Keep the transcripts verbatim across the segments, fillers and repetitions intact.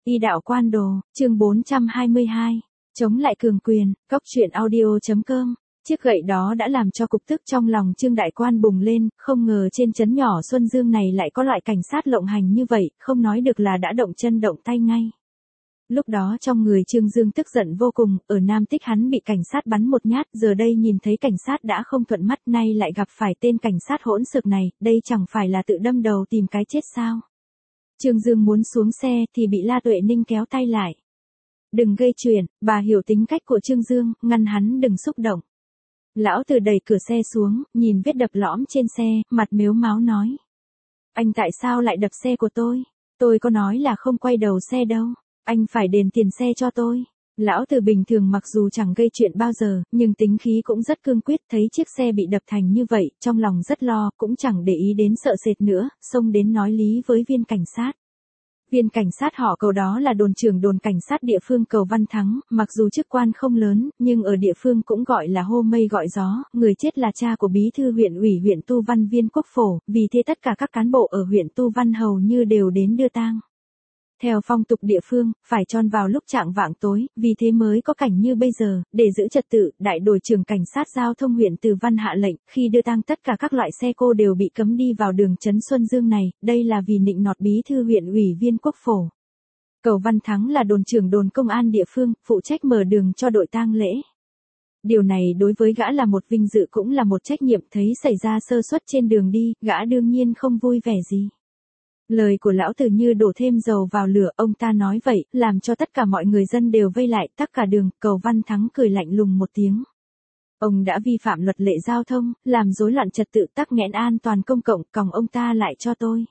Y đạo quan đồ, chương bốn trăm hai mươi hai. Chống lại cường quyền, cóc truyện audio.com. Chiếc gậy đó đã làm cho cục tức trong lòng Trương Đại Quan bùng lên, không ngờ trên trấn nhỏ Xuân Dương này lại có loại cảnh sát lộng hành như vậy, không nói được là đã động chân động tay ngay. Lúc đó trong người Trương Dương tức giận vô cùng, ở Nam Tích hắn bị cảnh sát bắn một nhát, giờ đây nhìn thấy cảnh sát đã không thuận mắt, nay lại gặp phải tên cảnh sát hỗn xược này, đây chẳng phải là tự đâm đầu tìm cái chết sao? Trương Dương muốn xuống xe thì bị La Tuệ Ninh kéo tay lại. Đừng gây chuyện, bà hiểu tính cách của Trương Dương, ngăn hắn đừng xúc động. Lão Từ đẩy cửa xe xuống, nhìn vết đập lõm trên xe, mặt mếu máo nói. Anh tại sao lại đập xe của tôi? Tôi có nói là không quay đầu xe đâu, anh phải đền tiền xe cho tôi. Lão Từ bình thường mặc dù chẳng gây chuyện bao giờ, nhưng tính khí cũng rất cương quyết, thấy chiếc xe bị đập thành như vậy, trong lòng rất lo, cũng chẳng để ý đến sợ sệt nữa, xông đến nói lý với viên cảnh sát. Viên cảnh sát họ Cầu đó là đồn trưởng đồn cảnh sát địa phương Cầu Văn Thắng, mặc dù chức quan không lớn, nhưng ở địa phương cũng gọi là hô mây gọi gió, người chết là cha của bí thư huyện ủy huyện Tu Văn Viên Quốc Phổ, vì thế tất cả các cán bộ ở huyện Tu Văn hầu như đều đến đưa tang. Theo phong tục địa phương, phải tròn vào lúc chạng vạng tối, vì thế mới có cảnh như bây giờ, để giữ trật tự, đại đội trưởng cảnh sát giao thông huyện Từ Văn hạ lệnh, khi đưa tang tất cả các loại xe cô đều bị cấm đi vào đường trấn Xuân Dương này, đây là vì nịnh nọt bí thư huyện ủy Viên Quốc Phổ. Cầu Văn Thắng là đồn trưởng đồn công an địa phương, phụ trách mở đường cho đội tang lễ. Điều này đối với gã là một vinh dự cũng là một trách nhiệm, thấy xảy ra sơ suất trên đường đi, gã đương nhiên không vui vẻ gì. Lời của lão Từ như đổ thêm dầu vào lửa, ông ta nói vậy, làm cho tất cả mọi người dân đều vây lại, tắc cả đường. Cầu Văn Thắng cười lạnh lùng một tiếng. Ông đã vi phạm luật lệ giao thông, làm rối loạn trật tự, tắc nghẽn an toàn công cộng, còng ông ta lại cho tôi.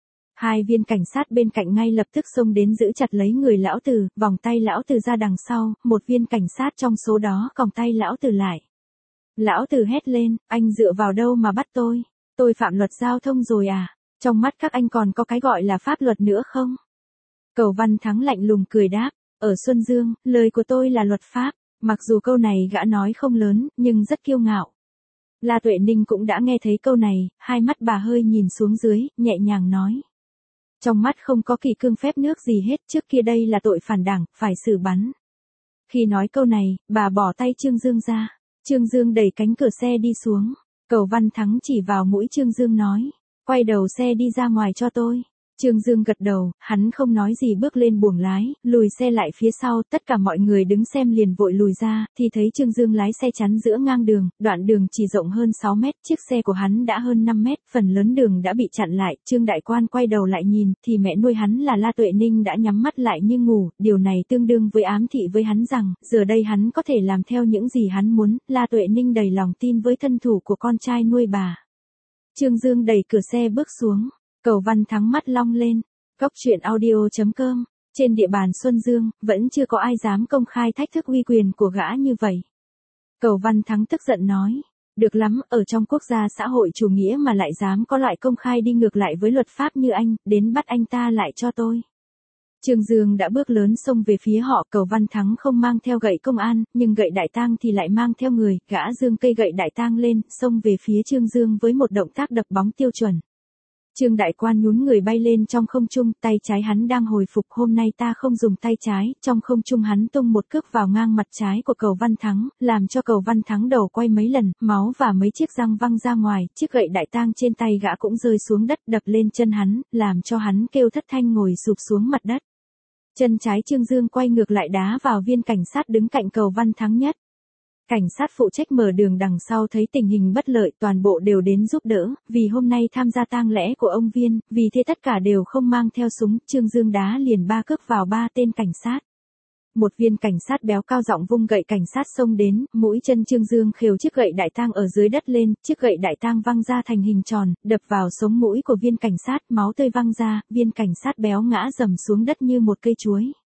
Hai viên cảnh sát bên cạnh ngay lập tức xông đến giữ chặt lấy người lão Từ, vòng tay lão Từ ra đằng sau, một viên cảnh sát trong số đó còng tay lão Từ lại. Lão Từ hét lên, anh dựa vào đâu mà bắt tôi? Tôi phạm luật giao thông rồi à? Trong mắt các anh còn có cái gọi là pháp luật nữa không? Cầu Văn Thắng lạnh lùng cười đáp, ở Xuân Dương, lời của tôi là luật pháp, mặc dù câu này gã nói không lớn, nhưng rất kiêu ngạo. La Tuệ Ninh cũng đã nghe thấy câu này, hai mắt bà hơi nhìn xuống dưới, nhẹ nhàng nói. Trong mắt không có kỳ cương phép nước gì hết, trước kia đây là tội phản đảng, phải xử bắn. Khi nói câu này, bà bỏ tay Trương Dương ra, Trương Dương đẩy cánh cửa xe đi xuống, Cầu Văn Thắng chỉ vào mũi Trương Dương nói. Quay đầu xe đi ra ngoài cho tôi. Trương Dương gật đầu, hắn không nói gì bước lên buồng lái, lùi xe lại phía sau, tất cả mọi người đứng xem liền vội lùi ra, thì thấy Trương Dương lái xe chắn giữa ngang đường, đoạn đường chỉ rộng hơn sáu mét, chiếc xe của hắn đã hơn năm mét, phần lớn đường đã bị chặn lại, Trương Đại Quan quay đầu lại nhìn, thì mẹ nuôi hắn là La Tuệ Ninh đã nhắm mắt lại như ngủ, điều này tương đương với ám thị với hắn rằng, giờ đây hắn có thể làm theo những gì hắn muốn, La Tuệ Ninh đầy lòng tin với thân thủ của con trai nuôi bà. Trương Dương đẩy cửa xe bước xuống, Cầu Văn Thắng mắt long lên, cóc truyện audio.com, trên địa bàn Xuân Dương, vẫn chưa có ai dám công khai thách thức uy quyền của gã như vậy. Cầu Văn Thắng tức giận nói, được lắm, ở trong quốc gia xã hội chủ nghĩa mà lại dám có loại công khai đi ngược lại với luật pháp như anh, đến bắt anh ta lại cho tôi. Trương Dương đã bước lớn xông về phía họ, Cầu Văn Thắng không mang theo gậy công an, nhưng gậy đại tang thì lại mang theo người, gã giương cây gậy đại tang lên, xông về phía Trương Dương với một động tác đập bóng tiêu chuẩn. Trương Đại Quan nhún người bay lên trong không trung, tay trái hắn đang hồi phục, hôm nay ta không dùng tay trái, trong không trung hắn tung một cước vào ngang mặt trái của Cầu Văn Thắng, làm cho Cầu Văn Thắng đầu quay mấy lần, máu và mấy chiếc răng văng ra ngoài, chiếc gậy đại tang trên tay gã cũng rơi xuống đất đập lên chân hắn, làm cho hắn kêu thất thanh ngồi sụp xuống mặt đất. Chân trái Trương Dương quay ngược lại đá vào viên cảnh sát đứng cạnh Cầu Văn Thắng nhất. Cảnh sát phụ trách mở đường đằng sau thấy tình hình bất lợi, toàn bộ đều đến giúp đỡ, vì hôm nay tham gia tang lễ của ông Viên, vì thế tất cả đều không mang theo súng, Trương Dương đá liền ba cước vào ba tên cảnh sát. Một viên cảnh sát béo cao giọng vung gậy cảnh sát xông đến, mũi chân Trương Dương khều chiếc gậy đại tang ở dưới đất lên, chiếc gậy đại tang văng ra thành hình tròn, đập vào sống mũi của viên cảnh sát, máu tươi văng ra, viên cảnh sát béo ngã rầm xuống đất như một cây chuối.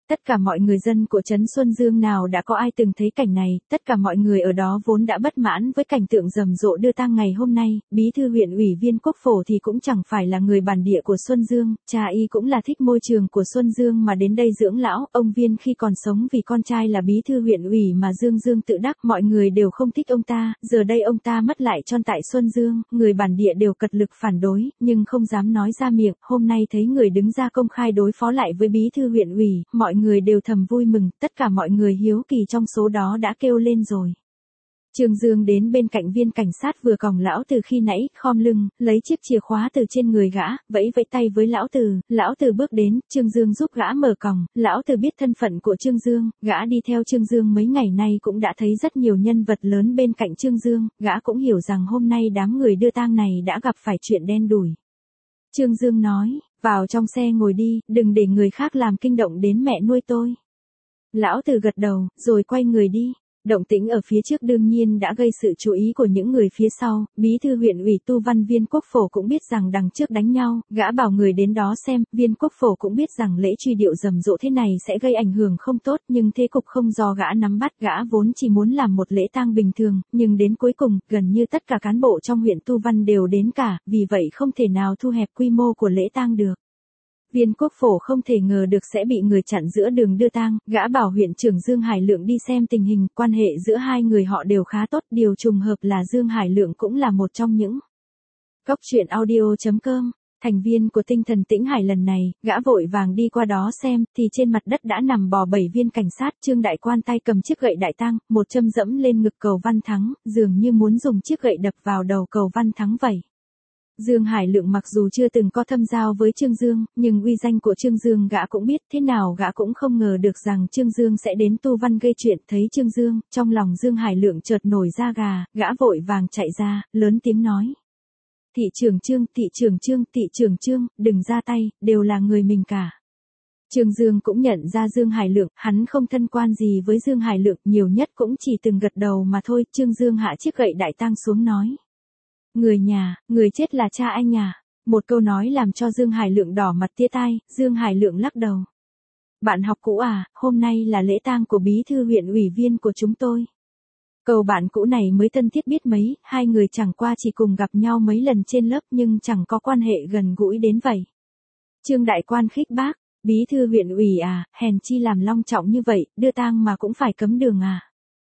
Tất cả mọi người dân của trấn Xuân Dương nào đã có ai từng thấy cảnh này, tất cả mọi người ở đó vốn đã bất mãn với cảnh tượng rầm rộ đưa tang ngày hôm nay, bí thư huyện ủy Viên Quốc Phổ thì cũng chẳng phải là người bản địa của Xuân Dương, cha y cũng là thích môi trường của Xuân Dương mà đến đây dưỡng lão, ông Viên khi còn sống vì con trai là bí thư huyện ủy mà Dương Dương tự đắc, mọi người đều không thích ông ta, giờ đây ông ta mất lại tròn tại Xuân Dương, người bản địa đều cật lực phản đối, nhưng không dám nói ra miệng, hôm nay thấy người đứng ra công khai đối phó lại với bí thư huyện ủy, mọi người đều thầm vui mừng, tất cả mọi người hiếu kỳ trong số đó đã kêu lên rồi. Trương Dương đến bên cạnh viên cảnh sát vừa còng lão Từ khi nãy, khom lưng, lấy chiếc chìa khóa từ trên người gã, vẫy vẫy tay với lão Từ, lão Từ bước đến, Trương Dương giúp gã mở còng, lão Từ biết thân phận của Trương Dương, gã đi theo Trương Dương mấy ngày nay cũng đã thấy rất nhiều nhân vật lớn bên cạnh Trương Dương, gã cũng hiểu rằng hôm nay đám người đưa tang này đã gặp phải chuyện đen đủi. Trương Dương nói, vào trong xe ngồi đi, đừng để người khác làm kinh động đến mẹ nuôi tôi. Lão Từ gật đầu, rồi quay người đi. Động tĩnh ở phía trước đương nhiên đã gây sự chú ý của những người phía sau, bí thư huyện ủy Tu Văn Viên Quốc Phổ cũng biết rằng đằng trước đánh nhau, gã bảo người đến đó xem, Viên Quốc Phổ cũng biết rằng lễ truy điệu rầm rộ thế này sẽ gây ảnh hưởng không tốt, nhưng thế cục không do gã nắm bắt, gã vốn chỉ muốn làm một lễ tang bình thường, nhưng đến cuối cùng, gần như tất cả cán bộ trong huyện Tu Văn đều đến cả, vì vậy không thể nào thu hẹp quy mô của lễ tang được. Viên Quốc Phổ không thể ngờ được sẽ bị người chặn giữa đường đưa tang, gã bảo huyện trưởng Dương Hải Lượng đi xem tình hình, quan hệ giữa hai người họ đều khá tốt, điều trùng hợp là Dương Hải Lượng cũng là một trong những Cốc truyện audio chấm com, thành viên của Tinh Thần Tĩnh Hải lần này, gã vội vàng đi qua đó xem, thì trên mặt đất đã nằm bò bảy viên cảnh sát, Trương Đại Quan tay cầm chiếc gậy đại tang, một châm dẫm lên ngực Cầu Văn Thắng, dường như muốn dùng chiếc gậy đập vào đầu Cầu Văn Thắng vậy. Dương Hải Lượng mặc dù chưa từng có thâm giao với Trương Dương, nhưng uy danh của Trương Dương gã cũng biết, thế nào gã cũng không ngờ được rằng Trương Dương sẽ đến Tu Văn gây chuyện, thấy Trương Dương, trong lòng Dương Hải Lượng chợt nổi da gà, gã vội vàng chạy ra, lớn tiếng nói. Thị trưởng Trương, thị trưởng Trương, thị trưởng Trương, đừng ra tay, đều là người mình cả. Trương Dương cũng nhận ra Dương Hải Lượng, hắn không thân quan gì với Dương Hải Lượng, nhiều nhất cũng chỉ từng gật đầu mà thôi, Trương Dương hạ chiếc gậy đại tang xuống nói. Người nhà, người chết là cha anh à? Một câu nói làm cho Dương Hải Lượng đỏ mặt tía tai, Dương Hải Lượng lắc đầu. Bạn học cũ à, hôm nay là lễ tang của bí thư huyện ủy viên của chúng tôi. Cầu bạn cũ này mới thân thiết biết mấy, hai người chẳng qua chỉ cùng gặp nhau mấy lần trên lớp nhưng chẳng có quan hệ gần gũi đến vậy. Trương Đại Quan khích bác, bí thư huyện ủy à, hèn chi làm long trọng như vậy, đưa tang mà cũng phải cấm đường à.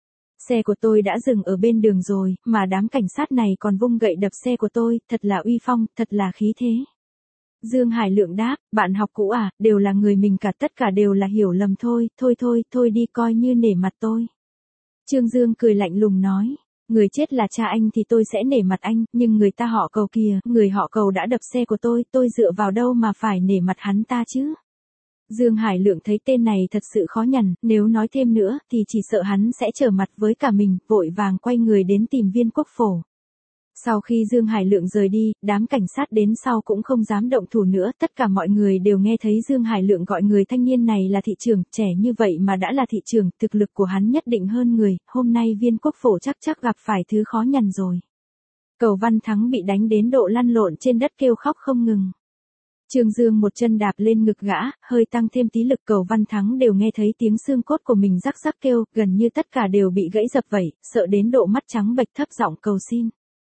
Xe của tôi đã dừng ở bên đường rồi, mà đám cảnh sát này còn vung gậy đập xe của tôi, thật là uy phong, thật là khí thế. Dương Hải Lượng đáp, bạn học cũ à, đều là người mình cả, tất cả đều là hiểu lầm thôi, thôi thôi, thôi đi coi như nể mặt tôi. Trương Dương cười lạnh lùng nói, người chết là cha anh thì tôi sẽ nể mặt anh, nhưng người ta họ Cầu kìa, người họ Cầu đã đập xe của tôi, tôi dựa vào đâu mà phải nể mặt hắn ta chứ. Dương Hải Lượng thấy tên này thật sự khó nhằn, nếu nói thêm nữa thì chỉ sợ hắn sẽ trở mặt với cả mình, vội vàng quay người đến tìm Viên Quốc Phổ. Sau khi Dương Hải Lượng rời đi, đám cảnh sát đến sau cũng không dám động thủ nữa, tất cả mọi người đều nghe thấy Dương Hải Lượng gọi người thanh niên này là thị trưởng, trẻ như vậy mà đã là thị trưởng, thực lực của hắn nhất định hơn người, hôm nay Viên Quốc Phổ chắc chắc gặp phải thứ khó nhằn rồi. Cầu Văn Thắng bị đánh đến độ lăn lộn trên đất kêu khóc không ngừng. Trương Dương một chân đạp lên ngực gã, hơi tăng thêm tí lực, Cầu Văn Thắng đều nghe thấy tiếng xương cốt của mình rắc rắc kêu, gần như tất cả đều bị gãy dập vẩy, sợ đến độ mắt trắng bệch, thấp giọng cầu xin.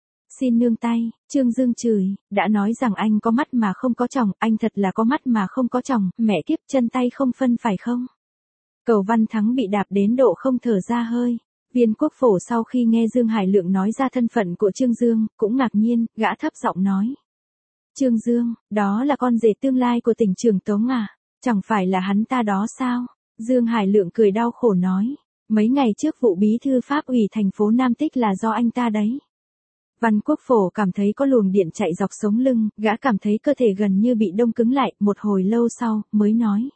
Xin nương tay, Trương Dương chửi, đã nói rằng anh có mắt mà không có tròng, anh thật là có mắt mà không có tròng, mẹ kiếp, chân tay không phân phải không? Cầu Văn Thắng bị đạp đến độ không thở ra hơi. Viên Quốc Phổ sau khi nghe Dương Hải Lượng nói ra thân phận của Trương Dương, cũng ngạc nhiên, gã thấp giọng nói. Trương Dương, đó là con rể tương lai của tỉnh trưởng Tống à? Chẳng phải là hắn ta đó sao? Dương Hải Lượng cười đau khổ nói. Mấy ngày trước vụ bí thư pháp ủy thành phố Nam Tích là do anh ta đấy. Văn Quốc Phổ cảm thấy có luồng điện chạy dọc sống lưng, gã cảm thấy cơ thể gần như bị đông cứng lại, một hồi lâu sau, mới nói.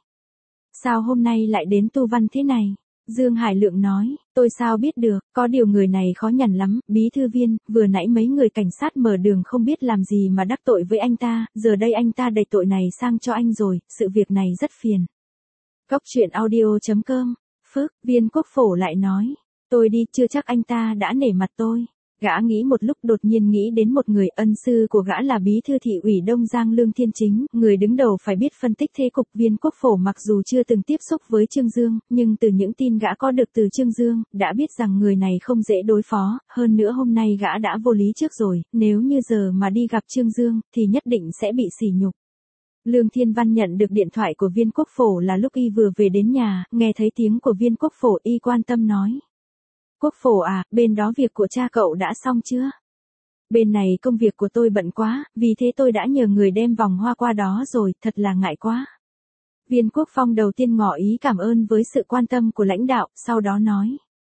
Sao hôm nay lại đến Tu Văn thế này? Dương Hải Lượng nói, tôi sao biết được, có điều người này khó nhằn lắm, bí thư viên, vừa nãy mấy người cảnh sát mở đường không biết làm gì mà đắc tội với anh ta, giờ đây anh ta đẩy tội này sang cho anh rồi, sự việc này rất phiền. Cốc truyện audio chấm com, Phước, Viên Quốc Phổ lại nói, tôi đi chưa chắc anh ta đã nể mặt tôi. Gã nghĩ một lúc đột nhiên nghĩ đến một người, ân sư của gã là bí thư thị ủy Đông Giang Lương Thiên Chính, người đứng đầu phải biết phân tích thế cục. Viên Quốc Phổ mặc dù chưa từng tiếp xúc với Trương Dương, nhưng từ những tin gã có được từ Trương Dương, đã biết rằng người này không dễ đối phó, hơn nữa hôm nay gã đã vô lý trước rồi, nếu như giờ mà đi gặp Trương Dương, thì nhất định sẽ bị sỉ nhục. Lương Thiên Văn nhận được điện thoại của Viên Quốc Phổ là lúc y vừa về đến nhà, nghe thấy tiếng của Viên Quốc Phổ y quan tâm nói. Quốc Phổ à, bên đó việc của cha cậu đã xong chưa? Bên này công việc của tôi bận quá, vì thế tôi đã nhờ người đem vòng hoa qua đó rồi, thật là ngại quá. Viên Quốc Phong đầu tiên ngỏ ý cảm ơn với sự quan tâm của lãnh đạo, sau đó nói.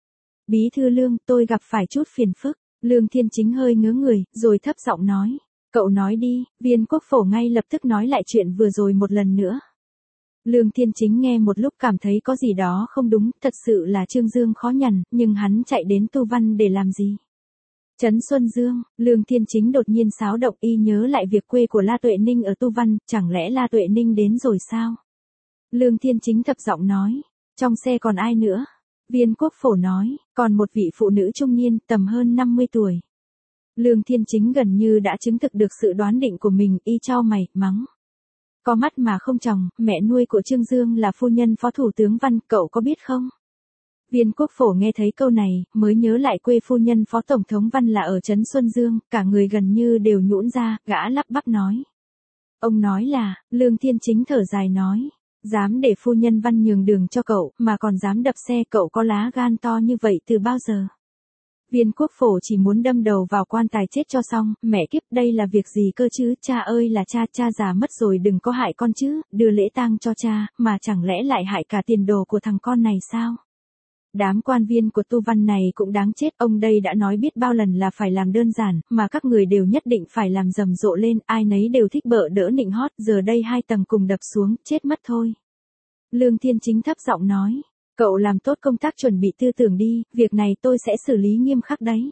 Bí thư Lương, tôi gặp phải chút phiền phức. Lương Thiên Chính hơi ngớ người, rồi thấp giọng nói. Cậu nói đi. Viên Quốc Phổ ngay lập tức nói lại chuyện vừa rồi một lần nữa. Lương Thiên Chính nghe một lúc cảm thấy có gì đó không đúng, thật sự là Trương Dương khó nhằn, nhưng hắn chạy đến Tu Văn để làm gì? Trấn Xuân Dương, Lương Thiên Chính đột nhiên xáo động, y nhớ lại việc quê của La Tuệ Ninh ở Tu Văn, chẳng lẽ La Tuệ Ninh đến rồi sao? Lương Thiên Chính thấp giọng nói, trong xe còn ai nữa? Viên Quốc Phổ nói, còn một vị phụ nữ trung niên, tầm hơn năm mươi tuổi. Lương Thiên Chính gần như đã chứng thực được sự đoán định của mình, y chau mày, mắng. Có mắt mà không tròng, mẹ nuôi của Trương Dương là phu nhân Phó Thủ tướng Văn, cậu có biết không? Viên Quốc Phổ nghe thấy câu này, mới nhớ lại quê phu nhân Phó Tổng thống Văn là ở Trấn Xuân Dương, cả người gần như đều nhũn ra, gã lắp bắp nói. Ông nói là, Lương Thiên Chính thở dài nói, dám để phu nhân Văn nhường đường cho cậu, mà còn dám đập xe, cậu có lá gan to như vậy từ bao giờ? Viên Quốc Phổ chỉ muốn đâm đầu vào quan tài chết cho xong, mẹ kiếp, đây là việc gì cơ chứ, cha ơi là cha, cha già mất rồi đừng có hại con chứ, đưa lễ tang cho cha, mà chẳng lẽ lại hại cả tiền đồ của thằng con này sao? Đám quan viên của Tu Văn này cũng đáng chết, ông đây đã nói biết bao lần là phải làm đơn giản, mà các người đều nhất định phải làm rầm rộ lên, ai nấy đều thích bợ đỡ nịnh hót, giờ đây hai tầng cùng đập xuống, chết mất thôi. Lương Thiên Chính thấp giọng nói. Cậu làm tốt công tác chuẩn bị tư tưởng đi, việc này tôi sẽ xử lý nghiêm khắc đấy.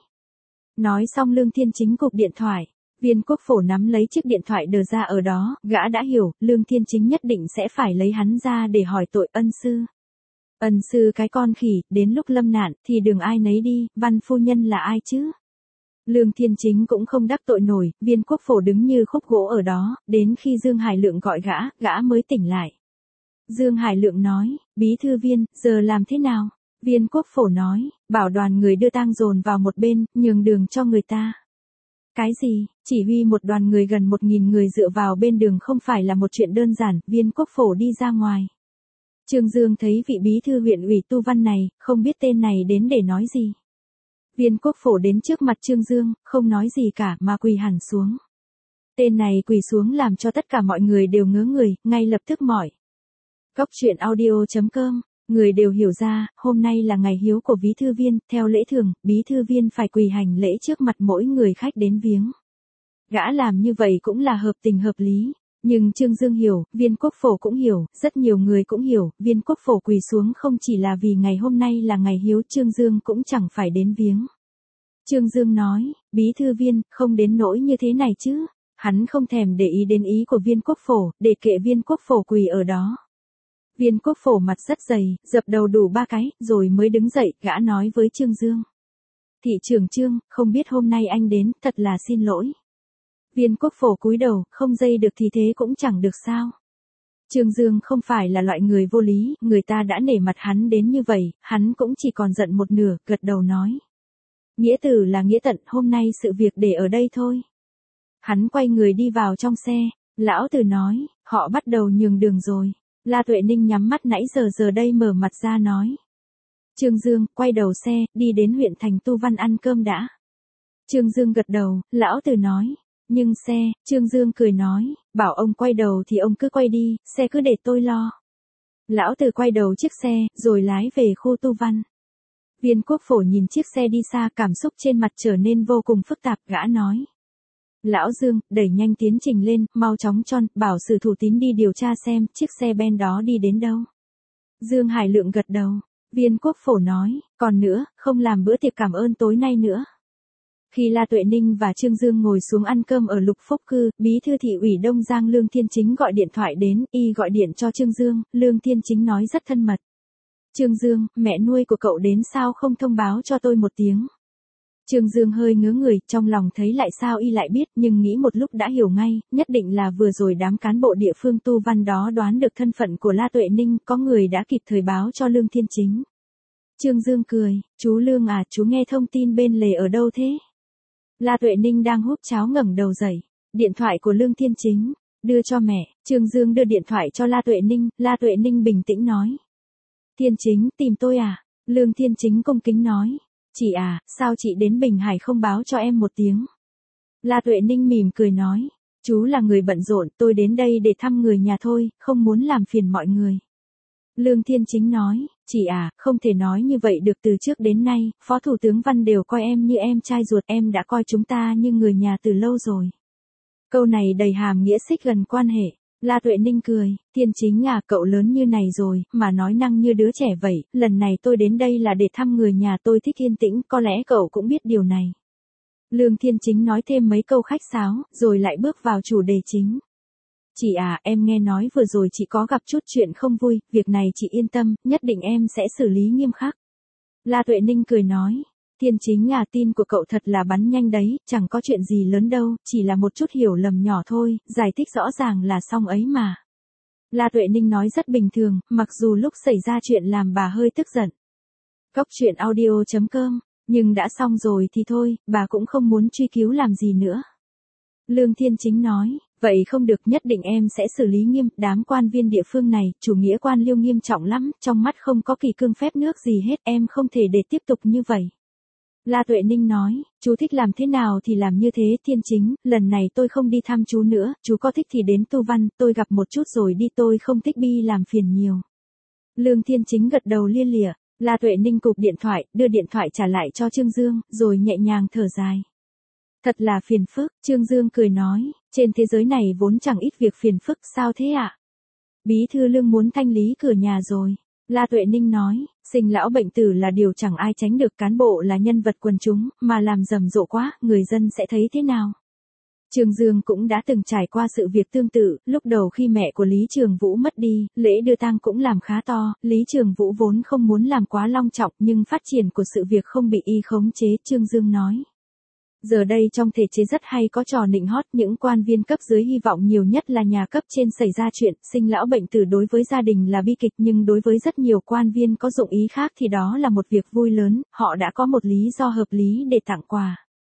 Nói xong Lương Thiên Chính cụp điện thoại. Viên Quốc Phổ nắm lấy chiếc điện thoại đờ ra ở đó, gã đã hiểu, Lương Thiên Chính nhất định sẽ phải lấy hắn ra để hỏi tội ân sư. Ân sư cái con khỉ, đến lúc lâm nạn, thì đừng ai nấy đi, Văn phu nhân là ai chứ? Lương Thiên Chính cũng không đắc tội nổi, Viên Quốc Phổ đứng như khúc gỗ ở đó, đến khi Dương Hải Lượng gọi gã, gã mới tỉnh lại. Dương Hải Lượng nói, bí thư Viên, giờ làm thế nào? Viên Quốc Phổ nói, bảo đoàn người đưa tang dồn vào một bên, nhường đường cho người ta. Cái gì? Chỉ huy một đoàn người gần một nghìn người dựa vào bên đường không phải là một chuyện đơn giản, Viên Quốc Phổ đi ra ngoài. Trương Dương thấy vị bí thư huyện ủy Tu Văn này, không biết tên này đến để nói gì. Viên Quốc Phổ đến trước mặt Trương Dương, không nói gì cả mà quỳ hẳn xuống. Tên này quỳ xuống làm cho tất cả mọi người đều ngớ người, ngay lập tức mỏi. Cóc truyện audio chấm com, người đều hiểu ra, hôm nay là ngày hiếu của bí thư Viên, theo lễ thường, bí thư Viên phải quỳ hành lễ trước mặt mỗi người khách đến viếng. Gã làm như vậy cũng là hợp tình hợp lý. Nhưng Trương Dương hiểu, Viên Quốc Phổ cũng hiểu, rất nhiều người cũng hiểu, Viên Quốc Phổ quỳ xuống không chỉ là vì ngày hôm nay là ngày hiếu, Trương Dương cũng chẳng phải đến viếng. Trương Dương nói, bí thư Viên, không đến nỗi như thế này chứ. Hắn không thèm để ý đến ý của Viên Quốc Phổ, để kệ Viên Quốc Phổ quỳ ở đó. Viên Quốc Phổ mặt rất dày, dập đầu đủ ba cái, rồi mới đứng dậy, gã nói với Trương Dương. Thị trưởng Trương, không biết hôm nay anh đến, thật là xin lỗi. Viên Quốc Phổ cúi đầu, không dây được thì thế cũng chẳng được sao. Trương Dương không phải là loại người vô lý, người ta đã nể mặt hắn đến như vậy, hắn cũng chỉ còn giận một nửa, gật đầu nói. Nghĩa tử là nghĩa tận, hôm nay sự việc để ở đây thôi. Hắn quay người đi vào trong xe, lão tử nói, họ bắt đầu nhường đường rồi. La Tuệ Ninh nhắm mắt nãy giờ giờ đây mở mặt ra nói. Trương Dương, quay đầu xe, đi đến huyện thành Tu Văn ăn cơm đã. Trương Dương gật đầu, lão tử nói. Nhưng xe, Trương Dương cười nói, bảo ông quay đầu thì ông cứ quay đi, xe cứ để tôi lo. Lão tử quay đầu chiếc xe, rồi lái về khu Tu Văn. Viên Quốc Phổ nhìn chiếc xe đi xa, cảm xúc trên mặt trở nên vô cùng phức tạp, gã nói. Lão Dương, đẩy nhanh tiến trình lên, mau chóng cho, bảo Sử Thủ Tín đi điều tra xem, chiếc xe ben đó đi đến đâu. Dương Hải Lượng gật đầu. Viên Quốc Phổ nói, còn nữa, không làm bữa tiệc cảm ơn tối nay nữa. Khi La Tuệ Ninh và Trương Dương ngồi xuống ăn cơm ở Lục Phúc Cư, bí thư thị ủy Đông Giang Lương Thiên Chính gọi điện thoại đến, y gọi điện cho Trương Dương, Lương Thiên Chính nói rất thân mật. Trương Dương, mẹ nuôi của cậu đến sao không thông báo cho tôi một tiếng? Trương Dương hơi ngớ người, trong lòng thấy lại sao y lại biết, nhưng nghĩ một lúc đã hiểu ngay, nhất định là vừa rồi đám cán bộ địa phương tu văn đó đoán được thân phận của La Tuệ Ninh, có người đã kịp thời báo cho Lương Thiên Chính. Trương Dương cười, chú Lương à, chú nghe thông tin bên lề ở đâu thế? La Tuệ Ninh đang húp cháo ngẩng đầu dậy, điện thoại của Lương Thiên Chính, đưa cho mẹ. Trương Dương đưa điện thoại cho La Tuệ Ninh, La Tuệ Ninh bình tĩnh nói. Thiên Chính, tìm tôi à? Lương Thiên Chính cung kính nói. Chị à, sao chị đến Bình Hải không báo cho em một tiếng? La Tuệ Ninh mỉm cười nói. Chú là người bận rộn, tôi đến đây để thăm người nhà thôi, không muốn làm phiền mọi người. Lương Thiên Chính nói. Chị à, không thể nói như vậy được, từ trước đến nay, Phó Thủ tướng Văn đều coi em như em trai ruột, em đã coi chúng ta như người nhà từ lâu rồi. Câu này đầy hàm nghĩa xích gần quan hệ. La Tuệ Ninh cười, Thiên Chính à, cậu lớn như này rồi, mà nói năng như đứa trẻ vậy, lần này tôi đến đây là để thăm người nhà, tôi thích yên tĩnh, có lẽ cậu cũng biết điều này. Lương Thiên Chính nói thêm mấy câu khách sáo, rồi lại bước vào chủ đề chính. Chị à, em nghe nói vừa rồi chị có gặp chút chuyện không vui, việc này chị yên tâm, nhất định em sẽ xử lý nghiêm khắc. La Tuệ Ninh cười nói. Thiên Chính à, tin của cậu thật là bắn nhanh đấy, chẳng có chuyện gì lớn đâu, chỉ là một chút hiểu lầm nhỏ thôi, giải thích rõ ràng là xong ấy mà. La Tuệ Ninh nói rất bình thường, mặc dù lúc xảy ra chuyện làm bà hơi tức giận. Cốc truyện audio chấm com, nhưng đã xong rồi thì thôi, bà cũng không muốn truy cứu làm gì nữa. Lương Thiên Chính nói, vậy không được, nhất định em sẽ xử lý nghiêm, đám quan viên địa phương này, chủ nghĩa quan liêu nghiêm trọng lắm, trong mắt không có kỳ cương phép nước gì hết, em không thể để tiếp tục như vậy. La Tuệ Ninh nói, chú thích làm thế nào thì làm như thế. Thiên Chính, lần này tôi không đi thăm chú nữa, chú có thích thì đến tu văn, tôi gặp một chút rồi đi, tôi không thích bi làm phiền nhiều. Lương Thiên Chính gật đầu lia lịa. La Tuệ Ninh cụp điện thoại, đưa điện thoại trả lại cho Trương Dương, rồi nhẹ nhàng thở dài. Thật là phiền phức, Trương Dương cười nói, trên thế giới này vốn chẳng ít việc phiền phức, sao thế ạ? À? Bí thư Lương muốn thanh lý cửa nhà rồi. La Tuệ Ninh nói, sinh lão bệnh tử là điều chẳng ai tránh được, cán bộ là nhân vật quần chúng, mà làm rầm rộ quá, người dân sẽ thấy thế nào? Trương Dương cũng đã từng trải qua sự việc tương tự, lúc đầu khi mẹ của Lý Trường Vũ mất đi, lễ đưa tang cũng làm khá to, Lý Trường Vũ vốn không muốn làm quá long trọng, nhưng phát triển của sự việc không bị y khống chế, Trương Dương nói. Giờ đây trong thể chế rất hay có trò nịnh hót, những quan viên cấp dưới hy vọng nhiều nhất là nhà cấp trên xảy ra chuyện, sinh lão bệnh tử đối với gia đình là bi kịch, nhưng đối với rất nhiều quan viên có dụng ý khác thì đó là một việc vui lớn, họ đã có một lý do hợp lý để tặng quà.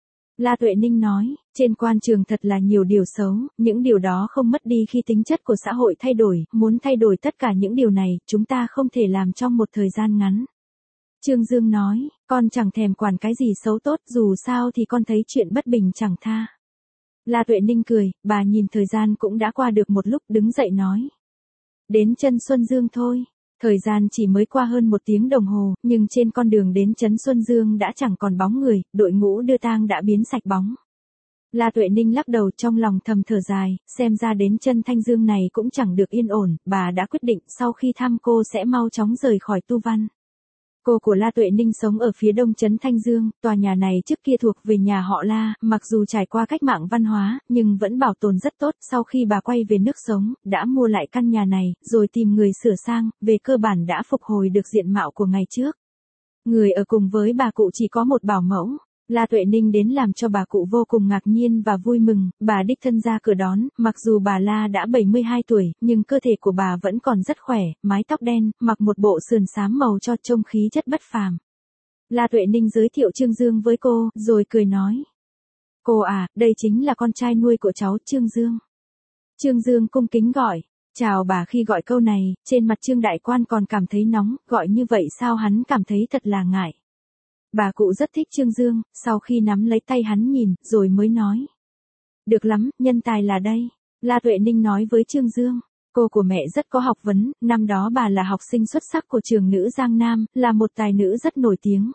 La Tuệ Ninh nói, trên quan trường thật là nhiều điều xấu, những điều đó không mất đi khi tính chất của xã hội thay đổi, muốn thay đổi tất cả những điều này, chúng ta không thể làm trong một thời gian ngắn. Trương Dương nói, con chẳng thèm quản cái gì xấu tốt, dù sao thì con thấy chuyện bất bình chẳng tha. La Tuệ Ninh cười, bà nhìn thời gian cũng đã qua được một lúc, đứng dậy nói. Đến chân Xuân Dương thôi. Thời gian chỉ mới qua hơn một tiếng đồng hồ, nhưng trên con đường đến trấn Xuân Dương đã chẳng còn bóng người, đội ngũ đưa tang đã biến sạch bóng. La Tuệ Ninh lắc đầu, trong lòng thầm thở dài, xem ra đến chân Thanh Dương này cũng chẳng được yên ổn, bà đã quyết định sau khi thăm cô sẽ mau chóng rời khỏi tu văn. Cô của La Tuệ Ninh sống ở phía đông trấn Thanh Dương, tòa nhà này trước kia thuộc về nhà họ La, mặc dù trải qua cách mạng văn hóa, nhưng vẫn bảo tồn rất tốt. Sau khi bà quay về nước sống, đã mua lại căn nhà này, rồi tìm người sửa sang, về cơ bản đã phục hồi được diện mạo của ngày trước. Người ở cùng với bà cụ chỉ có một bảo mẫu. La Tuệ Ninh đến làm cho bà cụ vô cùng ngạc nhiên và vui mừng, bà đích thân ra cửa đón, mặc dù bà La đã bảy mươi hai tuổi, nhưng cơ thể của bà vẫn còn rất khỏe, mái tóc đen, mặc một bộ sườn xám màu cho trông khí chất bất phàm. La Tuệ Ninh giới thiệu Trương Dương với cô, rồi cười nói. Cô à, đây chính là con trai nuôi của cháu, Trương Dương. Trương Dương cung kính gọi, chào bà. Khi gọi câu này, trên mặt Trương Đại Quan còn cảm thấy nóng, gọi như vậy sao hắn cảm thấy thật là ngại. Bà cụ rất thích Trương Dương, sau khi nắm lấy tay hắn nhìn, rồi mới nói. Được lắm, nhân tài là đây. La Tuệ Ninh nói với Trương Dương. Cô của mẹ rất có học vấn, năm đó bà là học sinh xuất sắc của trường nữ Giang Nam, là một tài nữ rất nổi tiếng.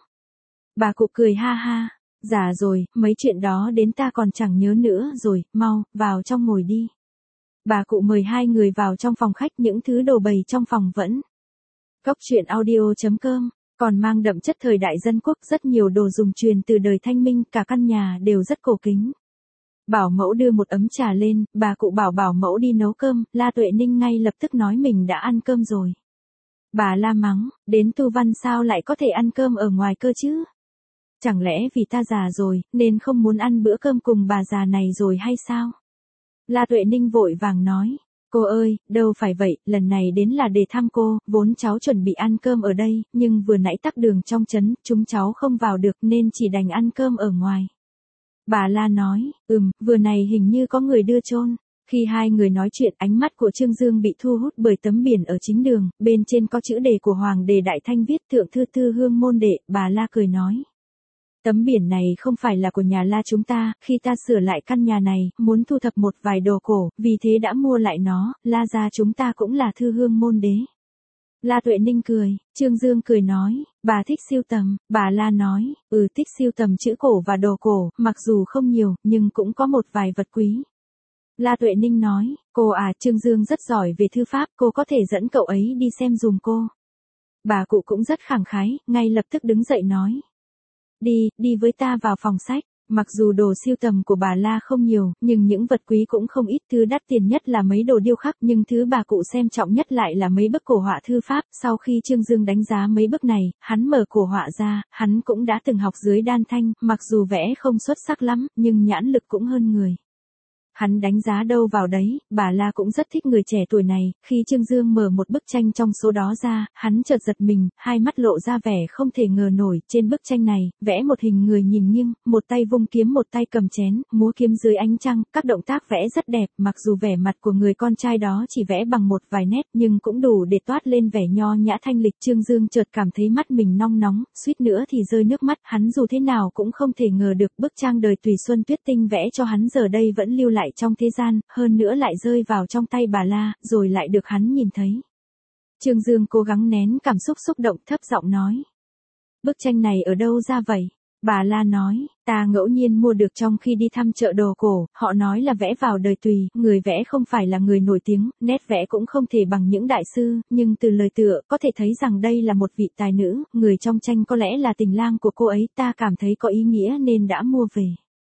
Bà cụ cười ha ha. Dạ rồi, mấy chuyện đó đến ta còn chẳng nhớ nữa rồi, mau, vào trong ngồi đi. Bà cụ mời hai người vào trong phòng khách, những thứ đồ bày trong phòng vẫn. Cốc truyện audio chấm com. Còn mang đậm chất thời đại dân quốc, rất nhiều đồ dùng truyền từ đời Thanh Minh, cả căn nhà đều rất cổ kính. Bảo mẫu đưa một ấm trà lên, bà cụ bảo bảo mẫu đi nấu cơm, La Tuệ Ninh ngay lập tức nói mình đã ăn cơm rồi. Bà La mắng, đến tu văn sao lại có thể ăn cơm ở ngoài cơ chứ? Chẳng lẽ vì ta già rồi, nên không muốn ăn bữa cơm cùng bà già này rồi hay sao? La Tuệ Ninh vội vàng nói. Cô ơi, đâu phải vậy, lần này đến là để thăm cô, vốn cháu chuẩn bị ăn cơm ở đây, nhưng vừa nãy tắc đường trong trấn, chúng cháu không vào được nên chỉ đành ăn cơm ở ngoài. Bà La nói, ừm, vừa này hình như có người đưa chôn. Khi hai người nói chuyện, ánh mắt của Trương Dương bị thu hút bởi tấm biển ở chính đường, bên trên có chữ đề của Hoàng đế Đại Thanh viết thượng thư tư hương môn đệ, bà La cười nói. Tấm biển này không phải là của nhà La chúng ta, khi ta sửa lại căn nhà này, muốn thu thập một vài đồ cổ, vì thế đã mua lại nó, La gia chúng ta cũng là thư hương môn đế. La Tuệ Ninh cười, Trương Dương cười nói, bà thích sưu tầm, bà La nói, ừ thích sưu tầm chữ cổ và đồ cổ, mặc dù không nhiều, nhưng cũng có một vài vật quý. La Tuệ Ninh nói, cô à, Trương Dương rất giỏi về thư pháp, cô có thể dẫn cậu ấy đi xem dùm cô. Bà cụ cũng rất khẳng khái, ngay lập tức đứng dậy nói. Đi, đi với ta vào phòng sách. Mặc dù đồ sưu tầm của bà La không nhiều, nhưng những vật quý cũng không ít, thứ đắt tiền nhất là mấy đồ điêu khắc, nhưng thứ bà cụ xem trọng nhất lại là mấy bức cổ họa thư pháp. Sau khi Trương Dương đánh giá mấy bức này, hắn mở cổ họa ra, hắn cũng đã từng học dưới Đan Thanh, mặc dù vẽ không xuất sắc lắm, nhưng nhãn lực cũng hơn người. Hắn đánh giá đâu vào đấy, bà La cũng rất thích người trẻ tuổi này, khi Trương Dương mở một bức tranh trong số đó ra, hắn chợt giật mình, hai mắt lộ ra vẻ không thể ngờ nổi, trên bức tranh này, vẽ một hình người nhìn nghiêng, một tay vung kiếm một tay cầm chén, múa kiếm dưới ánh trăng, các động tác vẽ rất đẹp, mặc dù vẻ mặt của người con trai đó chỉ vẽ bằng một vài nét, nhưng cũng đủ để toát lên vẻ nho nhã thanh lịch. Trương Dương chợt cảm thấy mắt mình nong nóng, suýt nữa thì rơi nước mắt, hắn dù thế nào cũng không thể ngờ được bức trang đời Tùy Xuân Tuyết Tinh vẽ cho hắn giờ đây vẫn lưu lại trong thế gian, hơn nữa lại rơi vào trong tay bà La, rồi lại được hắn nhìn thấy. Trương Dương cố gắng nén cảm xúc xúc động, thấp giọng nói. Bức tranh này ở đâu ra vậy? Bà La nói, ta ngẫu nhiên mua được trong khi đi thăm chợ đồ cổ, họ nói là vẽ vào đời Tùy, người vẽ không phải là người nổi tiếng, nét vẽ cũng không thể bằng những đại sư, nhưng từ lời tựa, có thể thấy rằng đây là một vị tài nữ, người trong tranh có lẽ là tình lang của cô ấy, ta cảm thấy có ý nghĩa nên đã mua về.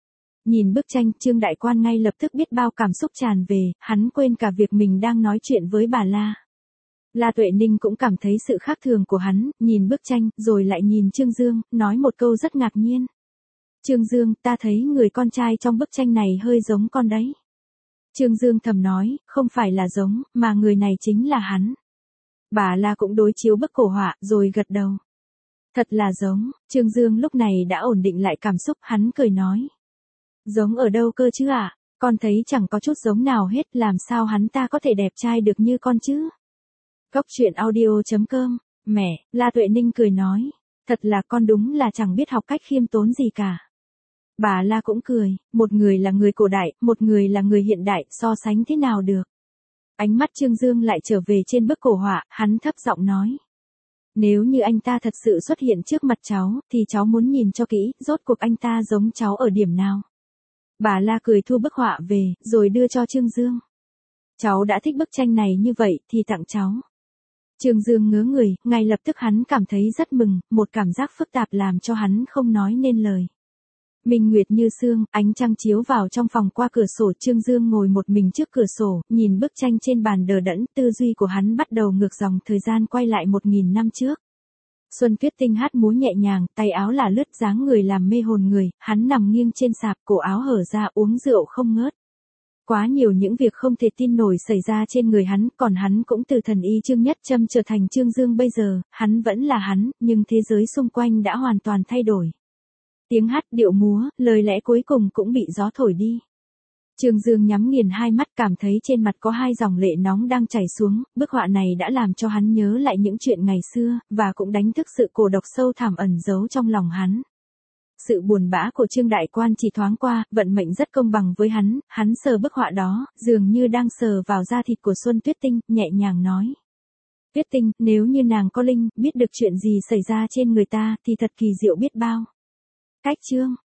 Nhìn bức tranh, Trương Đại Quan ngay lập tức biết bao cảm xúc tràn về, hắn quên cả việc mình đang nói chuyện với bà La. La Tuệ Ninh cũng cảm thấy sự khác thường của hắn, nhìn bức tranh, rồi lại nhìn Trương Dương, nói một câu rất ngạc nhiên. Trương Dương, ta thấy người con trai trong bức tranh này hơi giống con đấy. Trương Dương thầm nói, không phải là giống, mà người này chính là hắn. Bà La cũng đối chiếu bức cổ họa, rồi gật đầu. Thật là giống, Trương Dương lúc này đã ổn định lại cảm xúc, hắn cười nói. Giống ở đâu cơ chứ ạ? À? Con thấy chẳng có chút giống nào hết, làm sao hắn ta có thể đẹp trai được như con chứ? Góc truyện audio chấm com, mẹ, La Tuệ Ninh cười nói, thật là con đúng là chẳng biết học cách khiêm tốn gì cả. Bà La cũng cười, một người là người cổ đại, một người là người hiện đại, so sánh thế nào được? Ánh mắt Trương Dương lại trở về trên bức cổ họa, hắn thấp giọng nói. Nếu như anh ta thật sự xuất hiện trước mặt cháu, thì cháu muốn nhìn cho kỹ, rốt cuộc anh ta giống cháu ở điểm nào? Bà La cười thu bức họa về, rồi đưa cho Trương Dương. Cháu đã thích bức tranh này như vậy, thì tặng cháu. Trương Dương ngớ người, ngay lập tức hắn cảm thấy rất mừng, một cảm giác phức tạp làm cho hắn không nói nên lời. Minh nguyệt như sương, ánh trăng chiếu vào trong phòng qua cửa sổ, Trương Dương ngồi một mình trước cửa sổ, nhìn bức tranh trên bàn đờ đẫn, tư duy của hắn bắt đầu ngược dòng thời gian quay lại một nghìn năm trước. Xuân Tuyết Tinh hát múa nhẹ nhàng, tay áo là lướt dáng người làm mê hồn người, hắn nằm nghiêng trên sạp, cổ áo hở ra uống rượu không ngớt. Quá nhiều những việc không thể tin nổi xảy ra trên người hắn, còn hắn cũng từ thần y Trương Nhất Châm trở thành Trương Dương bây giờ, hắn vẫn là hắn, nhưng thế giới xung quanh đã hoàn toàn thay đổi. Tiếng hát, điệu múa, lời lẽ cuối cùng cũng bị gió thổi đi. Trương Dương nhắm nghiền hai mắt, cảm thấy trên mặt có hai dòng lệ nóng đang chảy xuống, bức họa này đã làm cho hắn nhớ lại những chuyện ngày xưa, và cũng đánh thức sự cô độc sâu thẳm ẩn giấu trong lòng hắn. Sự buồn bã của Trương Đại Quan chỉ thoáng qua, vận mệnh rất công bằng với hắn, hắn sờ bức họa đó, dường như đang sờ vào da thịt của Xuân Tuyết Tinh, nhẹ nhàng nói. Tuyết Tinh, nếu như nàng có linh, biết được chuyện gì xảy ra trên người ta, thì thật kỳ diệu biết bao. Cách chương